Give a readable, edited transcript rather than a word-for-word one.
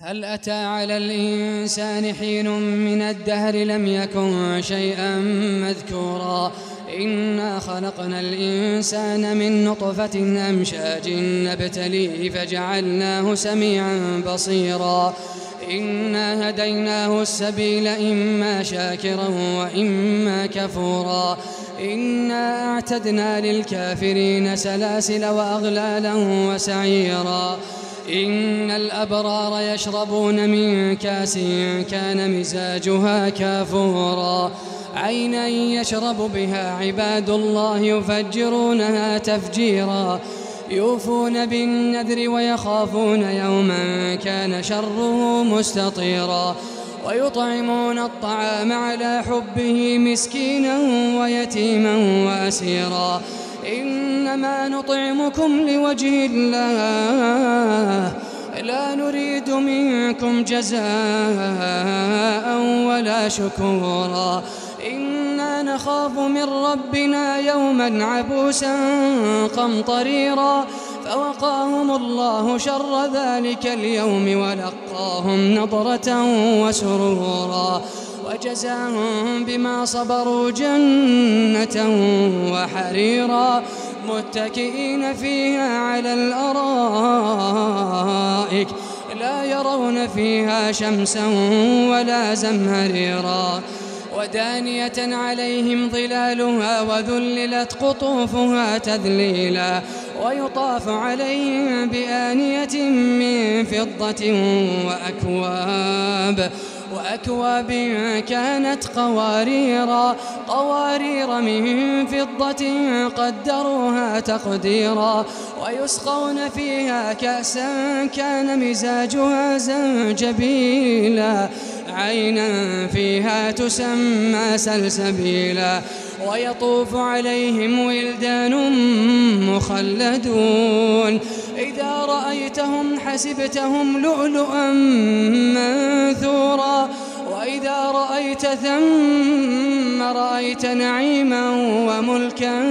هل أتى على الإنسان حين من الدهر لم يكن شيئا مذكورا إنا خلقنا الإنسان من نطفة أمشاج نبتليه فجعلناه سميعا بصيرا إنا هديناه السبيل إما شاكرا وإما كفورا إنا أعتدنا للكافرين سلاسل وأغلالا وسعيرا إن الأبرار يشربون من كأس كان مزاجها كافورا عينا يشرب بها عباد الله يفجرونها تفجيرا يوفون بالنذر ويخافون يوما كان شره مستطيرا ويطعمون الطعام على حبه مسكينا ويتيما وأسيرا إنما نطعمكم لوجه الله لا نريد منكم جزاء ولا شكورا إنا نخاف من ربنا يوما عبوسا قمطريرا فوقاهم الله شر ذلك اليوم ولقاهم نضرة وسرورا وجزاهم بما صبروا جنة وحريرا متكئين فيها على الأرائك لا يرون فيها شمسا ولا زمهريرا ودانية عليهم ظلالها وذللت قطوفها تذليلا ويطاف عليهم بآنية من فضة وأكواب كانت قوارير من فضة قدروها تقديرا ويسقون فيها كأسا كان مزاجها زنجبيلا عينا فيها تسمى سلسبيلا ويطوف عليهم ولدان مخلدون إذا رأيتهم حسبتهم لؤلؤا منثورا وإذا رأيت ثم رأيت نعيما وملكا